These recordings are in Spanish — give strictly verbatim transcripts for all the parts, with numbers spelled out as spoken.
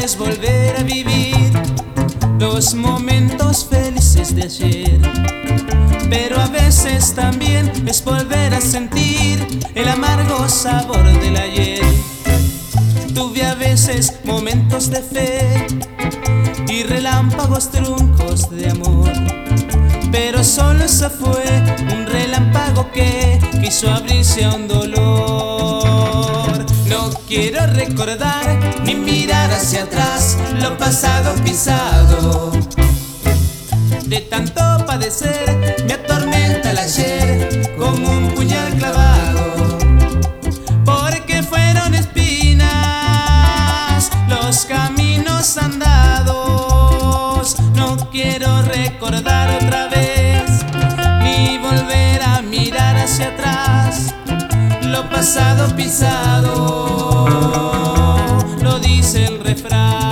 es volver a vivir los momentos felices de ayer, pero a veces también es volver a sentir el amargo sabor del ayer. Tuve a veces momentos de fe y relámpagos truncos de amor, pero solo eso fue un relámpago que quiso abrirse a un dolor. No quiero recordar ni mirar hacia atrás lo pasado pisado. De tanto padecer me atormenta el ayer como un puñal clavado, porque fueron espinas los caminos andados. No quiero recordar otra vez ni volver a mirar hacia atrás lo pasado pisado, lo dice el refrán.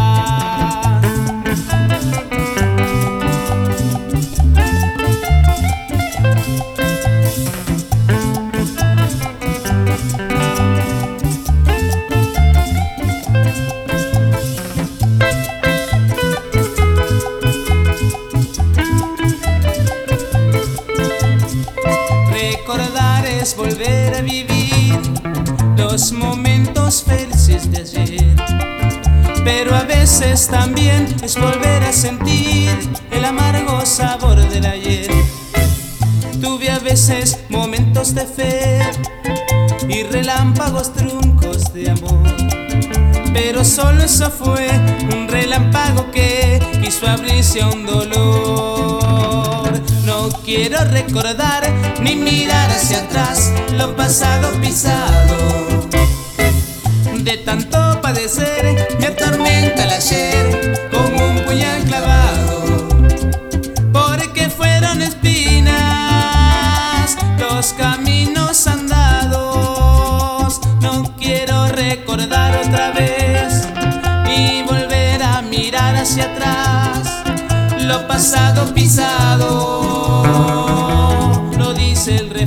Recordar es volver a vivir los momentos felices de ayer, pero a veces también es volver a sentir el amargo sabor del ayer. Tuve a veces momentos de fe y relámpagos truncos de amor, pero solo eso fue un relámpago que quiso abrirse a un dolor. No quiero recordar ni mirar hacia atrás lo pasado pisado. De tanto padecer me atormenta el ayer como un puñal clavado, porque fueron espinas los caminos andados. No quiero recordar otra vez y volver a mirar hacia atrás lo pasado pisado, lo dice el